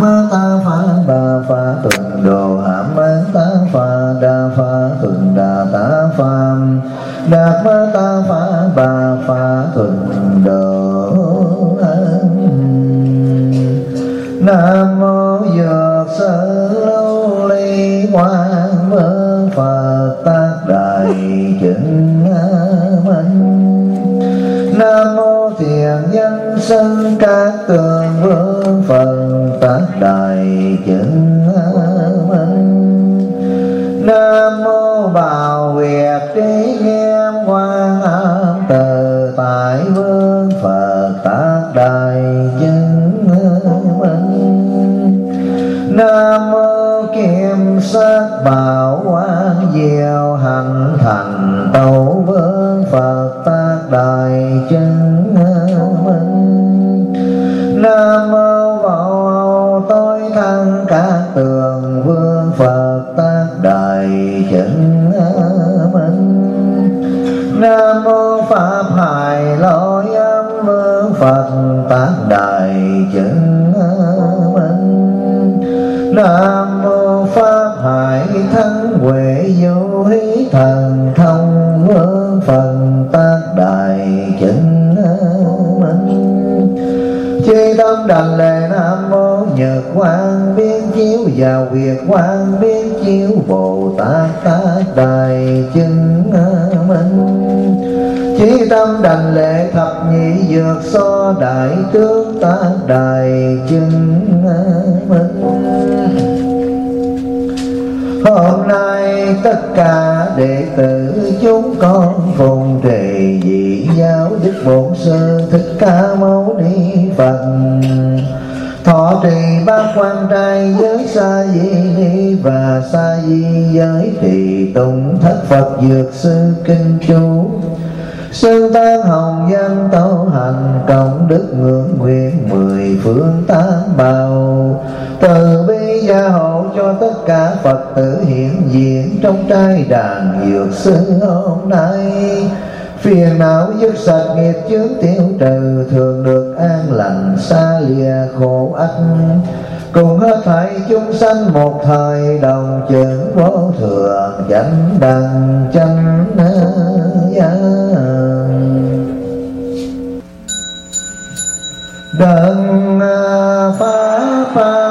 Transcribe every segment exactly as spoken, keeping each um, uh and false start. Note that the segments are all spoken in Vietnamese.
ta pha ba pha tuần đồ hàm ta pha đa pha tuần đà ta pha đạt ma ta pha ba pha tuần đồ. Nam mô Dược Sư Lưu Ly Quang Vương Phật Tác Đại Chứng Minh. Nam mô Thiện Nhân Sinh Các Tường Vương Phật Tác Đại Chứng Minh. Nam mô Bảo Việt Trí Nghiêm Quang Âm Từ Tại Vương Phật Tác Đại Chứng Minh. Nam mô Kim Sắc Bảo Quang Diệu Hạnh Thành Tẩu Vương Phật Tác Đại Chứng Minh. Nam mô Bảo Tối Thắng Các Tường Vương Phật Tác Đại Chứng Minh. Nam mô Pháp Hải Lôi Âm Vương Phật Tác Đại Chứng Minh. Nam mô Pháp Hải Thắng Huệ Du Hí Thần Thông Vương Phật Tác Đại Chứng Minh. Chi tâm đảnh lễ Nam mô Nhật Quang Biến Chiếu Vào Việt Quang Biến Chiếu Bồ Tát Tác Đại Chứng Minh. Chí tâm đảnh lễ Thập Nhị Dược So Đại Tướng Tác Đại Chứng Minh. Hôm nay tất cả đệ tử chúng con phụng trì vị giáo Đức Bổn Sư Thích Ca Mâu Ni Phật, thọ trì bát quan trai giới sa di ni và sa di giới trì tụng thất Phật Dược Sư Kinh Chú, Sơn Tán Hồng Danh Tấu Hành Cộng Đức Ngưỡng Nguyện mười phương tám bào, từ bi gia hộ cho tất cả Phật tử hiện diện trong trai đàn Dược Sư hôm nay. Phiền não dứt sạch, nghiệp chướng tiêu trừ, thường được an lành xa lìa khổ ách. Cùng hết thảy chúng sanh một thời đồng chứng vô thường chánh đẳng chánh giác. Đấng Pháp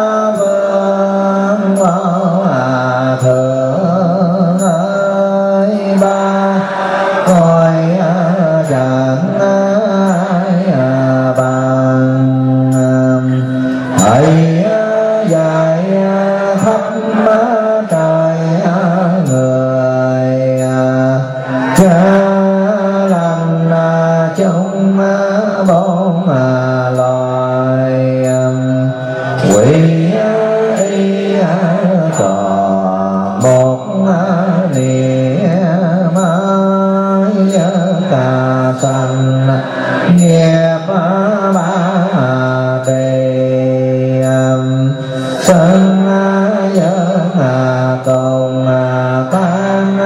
Vương Hòa Thượng ơi ba cõi chẳng ai bằng, hãy dạy khắp trời người cha lành trong bốn loài quỷ y còn một niệm cả sanh nghiệp ba đề sân dân cùng tan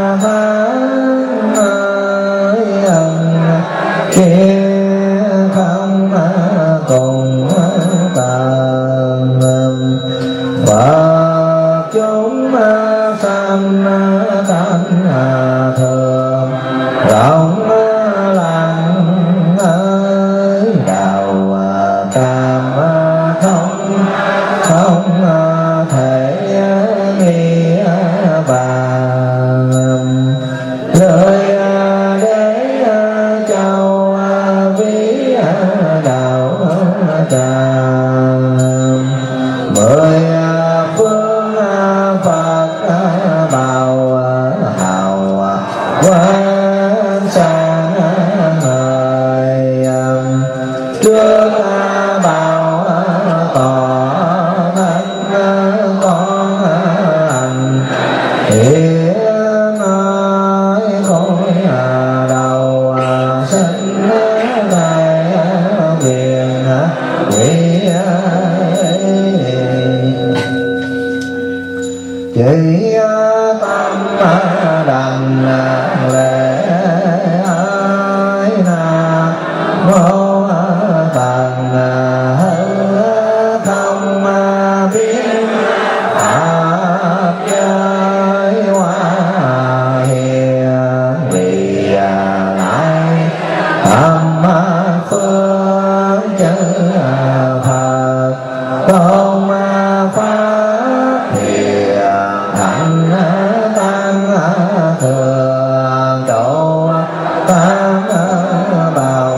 kia không cùng tàn và chúng sanh tánh thường rộng lặng ơi đạo tam không không thể nghĩa bàn lời để châu ví đạo tràng mười phương Phật bảo hào quang sang ngời trước bảo tỏ thân con hành hiện nói khối đầu sinh đại quyền quỷ chỉ tâm đành lễ ái na mô tần không biến pháp giới hoa hiền vì lại thăm phương chư Phật tôn pháp hiền thành tăng thường trụ tam bảo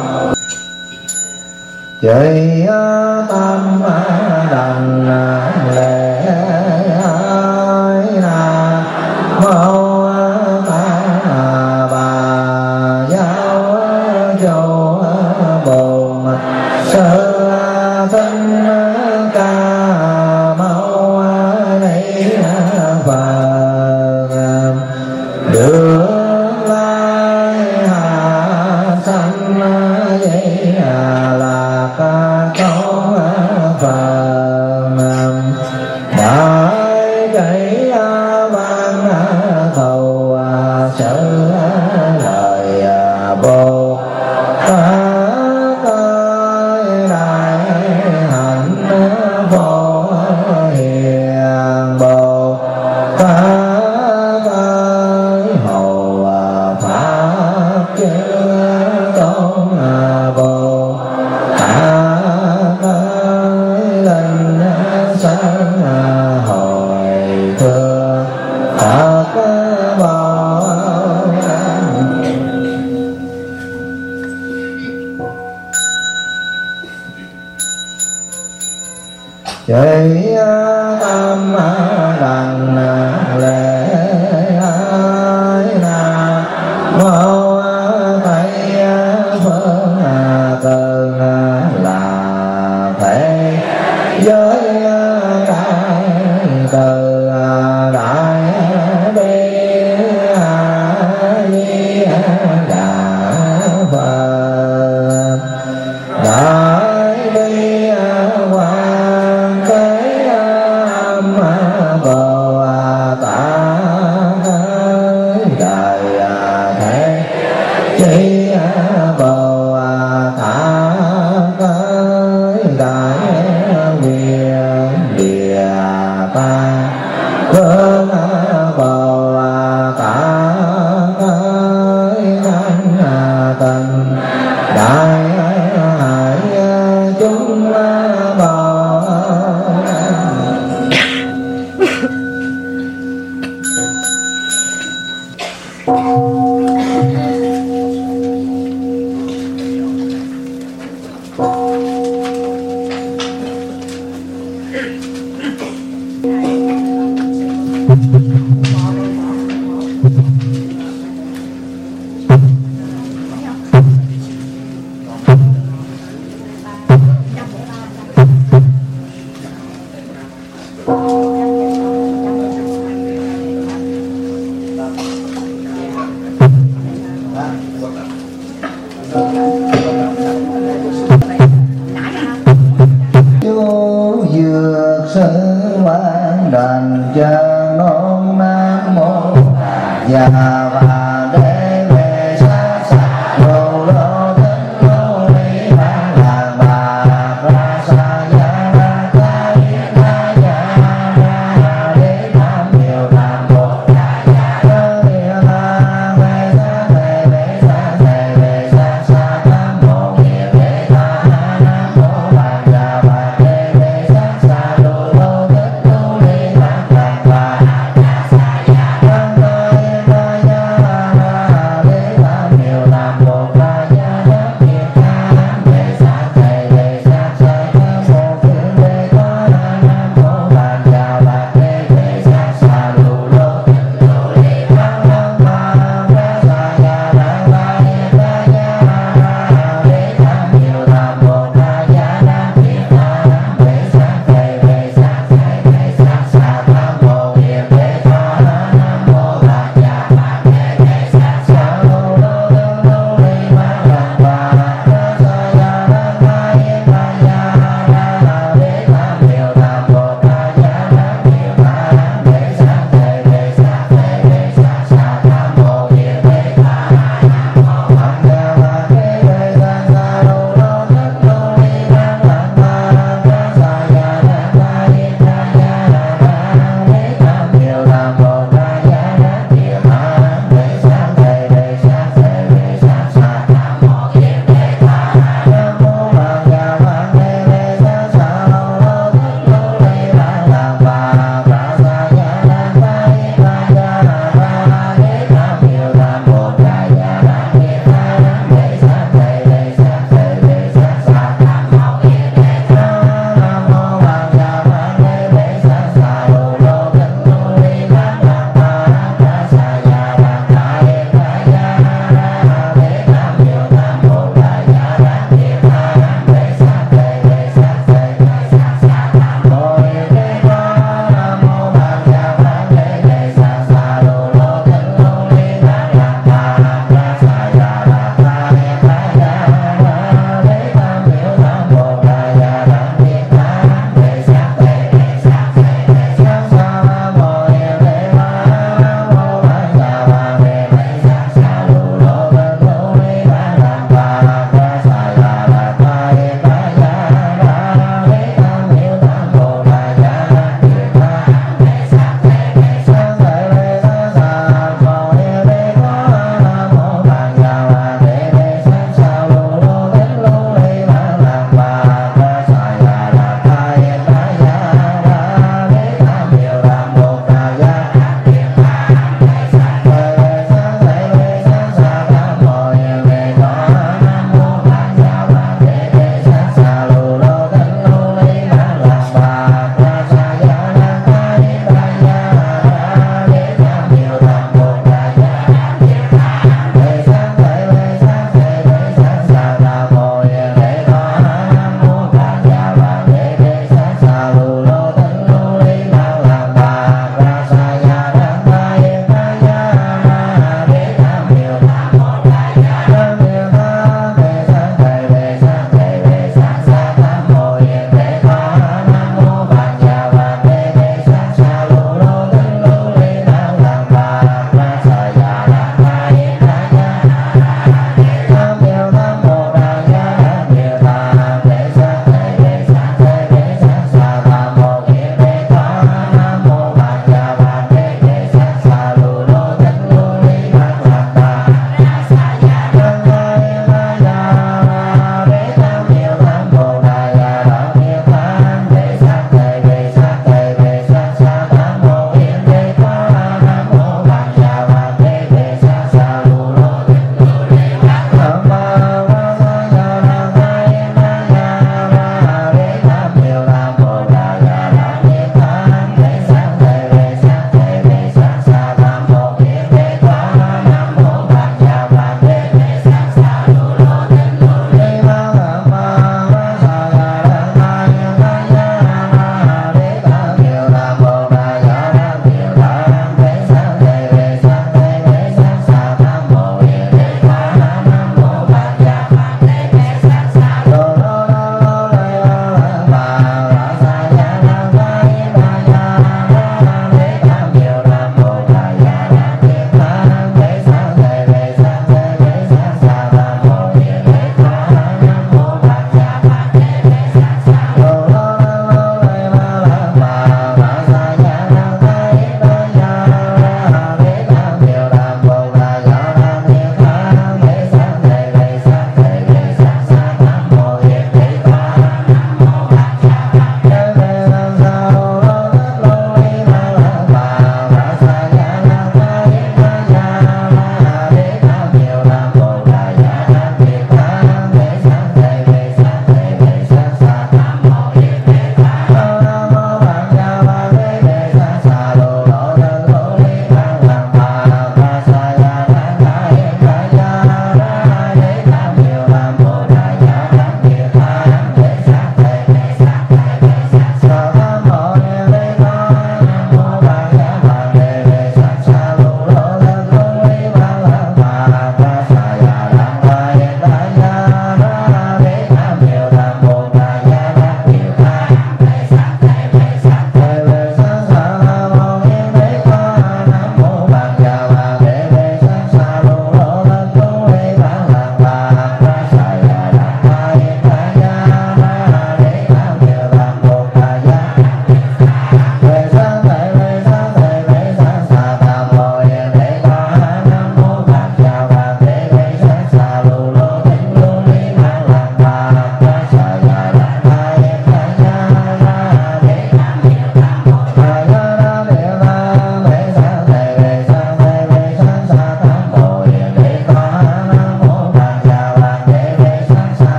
chỉ tâm đành lễ ai là mâu ta bà giáo châu bồn sư thân ca mâu lấy Phật được lai hạ sanh vậy là ca câu Phật đại trí văn thầu sự lời Bồ Tát đại hạnh phổ hiền Bồ Tát hầu pháp chư tôn Bồ Tát linh sanh hồi thưa Phật Bồ chỉ tâm đành lễ ai là mâu tây phương từng là thế giới đại từ đại bi di đà Phật đại bi quan thế âm Bồ Tát đại thế chi Bồ Tát đại nguyện địa ta vương Bồ Tát năng tình đại hải chúng Bồ chú dược sư quan đàn chân nôn nam mô già và đế về xa xa lô lô thân lô lý ban làng bà ra xa gia ra ca yết na gia ra đế nam nhiều nam mô già già địa la về xa về về xa về về xa xa nam mô nghiệp đế ta nam mô bàn già bà đế về xa xa lô lô thân lô lý ban làng bà ra xa gia ra ca yết na gia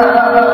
Nam